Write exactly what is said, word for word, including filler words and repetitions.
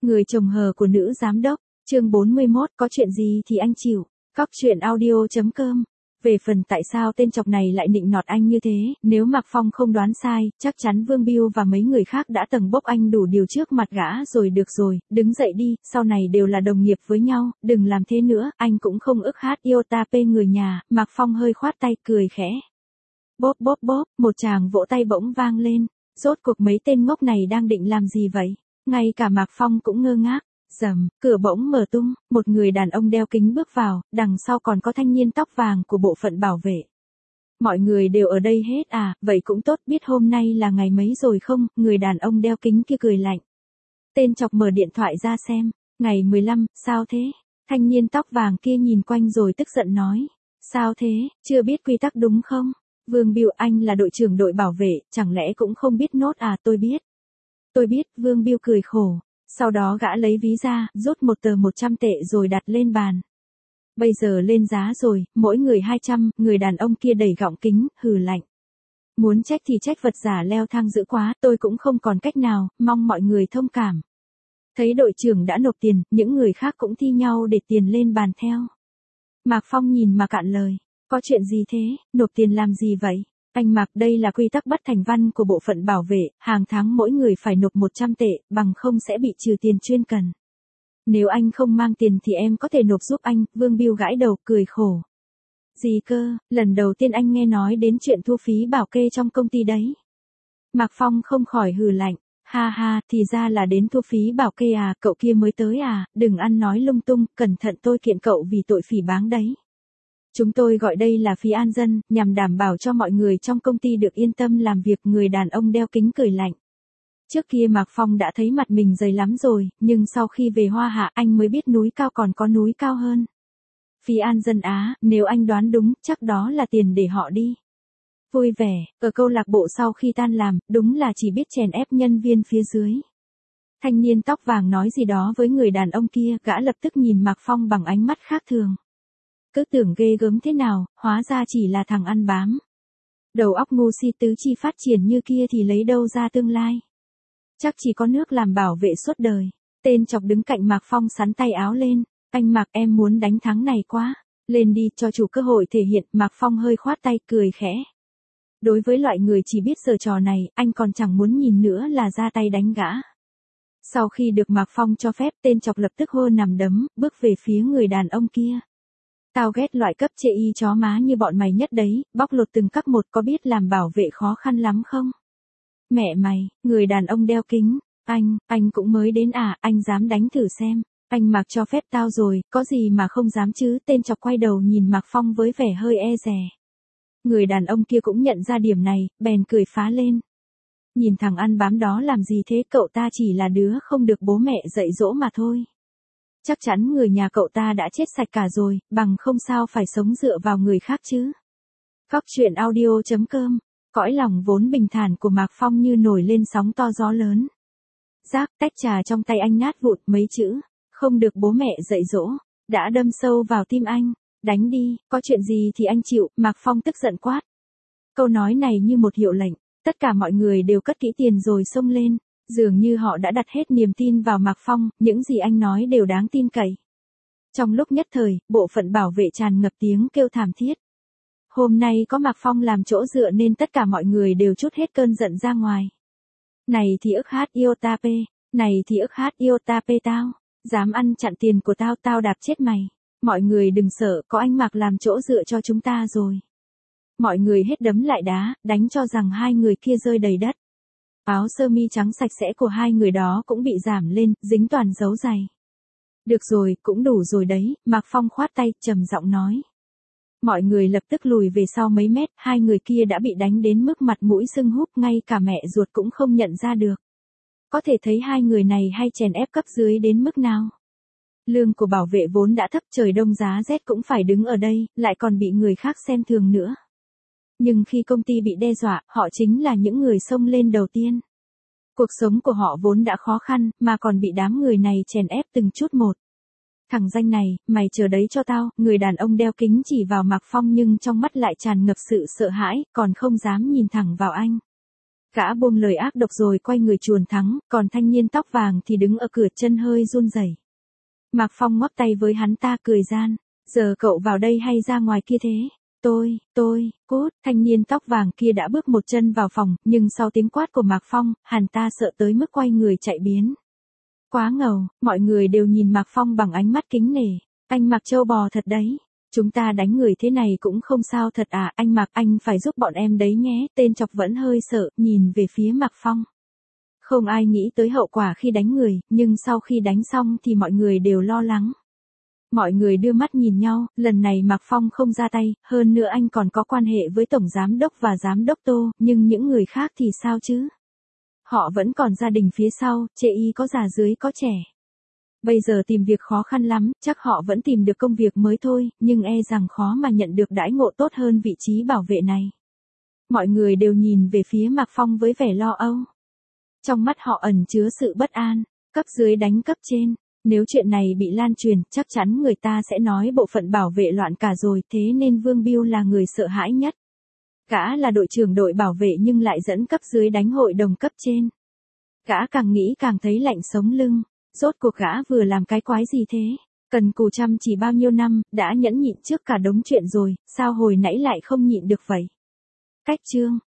Người chồng hờ của nữ giám đốc, chương bốn mươi mốt, có chuyện gì thì anh chịu. Cóc truyện audio chấm com. Về phần tại sao tên chọc này lại nịnh nọt anh như thế, nếu Mạc Phong không đoán sai, chắc chắn Vương Biêu và mấy người khác đã tầng bốc anh đủ điều trước mặt gã rồi. Được rồi, đứng dậy đi, sau này đều là đồng nghiệp với nhau, đừng làm thế nữa, anh cũng không ức hát yêu ta pê người nhà. Mạc Phong hơi khoát tay cười khẽ. Bốp bốp bốp, một tràng vỗ tay bỗng vang lên. Rốt cuộc mấy tên ngốc này đang định làm gì vậy? Ngay cả Mạc Phong cũng ngơ ngác. Rầm, cửa bỗng mở tung, một người đàn ông đeo kính bước vào, đằng sau còn có thanh niên tóc vàng của bộ phận bảo vệ. Mọi người đều ở đây hết à, vậy cũng tốt, biết hôm nay là ngày mấy rồi không? Người đàn ông đeo kính kia cười lạnh. Tên chọc mở điện thoại ra xem, ngày mười lăm, sao thế? Thanh niên tóc vàng kia nhìn quanh rồi tức giận nói. Sao thế, chưa biết quy tắc đúng không? Vương Biêu, anh là đội trưởng đội bảo vệ, chẳng lẽ cũng không biết nốt à? Tôi biết. Tôi biết, Vương Biêu cười khổ. Sau đó gã lấy ví ra, rút một tờ một trăm tệ rồi đặt lên bàn. Bây giờ lên giá rồi, mỗi người hai trăm, người đàn ông kia đẩy gọng kính, hừ lạnh. Muốn trách thì trách vật giả leo thang dữ quá, tôi cũng không còn cách nào, mong mọi người thông cảm. Thấy đội trưởng đã nộp tiền, những người khác cũng thi nhau để tiền lên bàn theo. Mạc Phong nhìn mà cạn lời. Có chuyện gì thế, nộp tiền làm gì vậy? Anh Mạc, đây là quy tắc bất thành văn của bộ phận bảo vệ, hàng tháng mỗi người phải nộp một trăm tệ, bằng không sẽ bị trừ tiền chuyên cần. Nếu anh không mang tiền thì em có thể nộp giúp anh. Vương Biêu gãi đầu, cười khổ. Gì cơ, lần đầu tiên anh nghe nói đến chuyện thu phí bảo kê trong công ty đấy. Mạc Phong không khỏi hừ lạnh. Ha ha, thì ra là đến thu phí bảo kê à, cậu kia mới tới à, đừng ăn nói lung tung, cẩn thận tôi kiện cậu vì tội phỉ báng đấy. Chúng tôi gọi đây là phí an dân, nhằm đảm bảo cho mọi người trong công ty được yên tâm làm việc. Người đàn ông đeo kính cười lạnh. Trước kia Mạc Phong đã thấy mặt mình dày lắm rồi, nhưng sau khi về Hoa Hạ anh mới biết núi cao còn có núi cao hơn. Phí an dân á, nếu anh đoán đúng, chắc đó là tiền để họ đi. Vui vẻ, ở câu lạc bộ sau khi tan làm, đúng là chỉ biết chèn ép nhân viên phía dưới. Thanh niên tóc vàng nói gì đó với người đàn ông kia, gã lập tức nhìn Mạc Phong bằng ánh mắt khác thường. Cứ tưởng ghê gớm thế nào, hóa ra chỉ là thằng ăn bám. Đầu óc ngu si tứ chi phát triển như kia thì lấy đâu ra tương lai. Chắc chỉ có nước làm bảo vệ suốt đời. Tên chọc đứng cạnh Mạc Phong sắn tay áo lên. Anh Mạc, em muốn đánh thắng này quá. Lên đi, cho chủ cơ hội thể hiện. Mạc Phong hơi khoát tay, cười khẽ. Đối với loại người chỉ biết giở trò này, anh còn chẳng muốn nhìn nữa là ra tay đánh gã. Sau khi được Mạc Phong cho phép, tên chọc lập tức hô nằm đấm, bước về phía người đàn ông kia. Tao ghét loại cấp chê y chó má như bọn mày nhất đấy, bóc lột từng cấp một, có biết làm bảo vệ khó khăn lắm không? Mẹ mày, người đàn ông đeo kính, anh, anh cũng mới đến à, anh dám đánh thử xem, anh Mạc cho phép tao rồi, có gì mà không dám chứ? Tên chọc quay đầu nhìn Mạc Phong với vẻ hơi e dè. Người đàn ông kia cũng nhận ra điểm này, bèn cười phá lên. Nhìn thằng ăn bám đó làm gì thế, cậu ta chỉ là đứa không được bố mẹ dạy dỗ mà thôi. Chắc chắn người nhà cậu ta đã chết sạch cả rồi, bằng không sao phải sống dựa vào người khác chứ. Cóc truyện audio chấm com. Cõi lòng vốn bình thản của Mạc Phong như nổi lên sóng to gió lớn. Rác, tách trà trong tay anh nát vụn, mấy chữ, không được bố mẹ dạy dỗ, đã đâm sâu vào tim anh. Đánh đi, có chuyện gì thì anh chịu. Mạc Phong tức giận quát. Câu nói này như một hiệu lệnh, tất cả mọi người đều cất kỹ tiền rồi xông lên. Dường như họ đã đặt hết niềm tin vào Mạc Phong, những gì anh nói đều đáng tin cậy. Trong lúc nhất thời, bộ phận bảo vệ tràn ngập tiếng kêu thảm thiết. Hôm nay có Mạc Phong làm chỗ dựa nên tất cả mọi người đều trút hết cơn giận ra ngoài. Này thì ức hát yêu ta pê, này thì ức hát yêu ta pê tao, dám ăn chặn tiền của tao, tao đạp chết mày. Mọi người đừng sợ, có anh Mạc làm chỗ dựa cho chúng ta rồi. Mọi người hết đấm lại đá, đánh cho rằng hai người kia rơi đầy đất. Áo sơ mi trắng sạch sẽ của hai người đó cũng bị giảm lên, dính toàn dấu giày. Được rồi, cũng đủ rồi đấy, Mạc Phong khoát tay, trầm giọng nói. Mọi người lập tức lùi về sau mấy mét, hai người kia đã bị đánh đến mức mặt mũi sưng húp, ngay cả mẹ ruột cũng không nhận ra được. Có thể thấy hai người này hay chèn ép cấp dưới đến mức nào. Lương của bảo vệ vốn đã thấp, trời đông giá rét cũng phải đứng ở đây, lại còn bị người khác xem thường nữa. Nhưng khi công ty bị đe dọa, họ chính là những người xông lên đầu tiên. Cuộc sống của họ vốn đã khó khăn, mà còn bị đám người này chèn ép từng chút một. Thằng danh này, mày chờ đấy cho tao. Người đàn ông đeo kính chỉ vào Mạc Phong nhưng trong mắt lại tràn ngập sự sợ hãi, còn không dám nhìn thẳng vào anh. Gã buông lời ác độc rồi quay người chuồn thắng, còn thanh niên tóc vàng thì đứng ở cửa chân hơi run rẩy. Mạc Phong ngoắc tay với hắn ta cười gian, giờ cậu vào đây hay ra ngoài kia thế? Tôi, tôi, cút, thanh niên tóc vàng kia đã bước một chân vào phòng, nhưng sau tiếng quát của Mạc Phong, hắn ta sợ tới mức quay người chạy biến. Quá ngầu, mọi người đều nhìn Mạc Phong bằng ánh mắt kính nể, anh Mạc trâu bò thật đấy. Chúng ta đánh người thế này cũng không sao thật à, anh Mạc, anh phải giúp bọn em đấy nhé, tên chọc vẫn hơi sợ, nhìn về phía Mạc Phong. Không ai nghĩ tới hậu quả khi đánh người, nhưng sau khi đánh xong thì mọi người đều lo lắng. Mọi người đưa mắt nhìn nhau, lần này Mạc Phong không ra tay, hơn nữa anh còn có quan hệ với Tổng Giám Đốc và Giám Đốc Tô, nhưng những người khác thì sao chứ? Họ vẫn còn gia đình phía sau, chê y có già dưới có trẻ. Bây giờ tìm việc khó khăn lắm, chắc họ vẫn tìm được công việc mới thôi, nhưng e rằng khó mà nhận được đãi ngộ tốt hơn vị trí bảo vệ này. Mọi người đều nhìn về phía Mạc Phong với vẻ lo âu. Trong mắt họ ẩn chứa sự bất an, cấp dưới đánh cấp trên. Nếu chuyện này bị lan truyền, chắc chắn người ta sẽ nói bộ phận bảo vệ loạn cả rồi, thế nên Vương Biêu là người sợ hãi nhất. Gã là đội trưởng đội bảo vệ nhưng lại dẫn cấp dưới đánh hội đồng cấp trên. Gã càng nghĩ càng thấy lạnh sống lưng. Rốt cuộc gã vừa làm cái quái gì thế? Cần cù chăm chỉ bao nhiêu năm, đã nhẫn nhịn trước cả đống chuyện rồi, sao hồi nãy lại không nhịn được vậy? Cách chương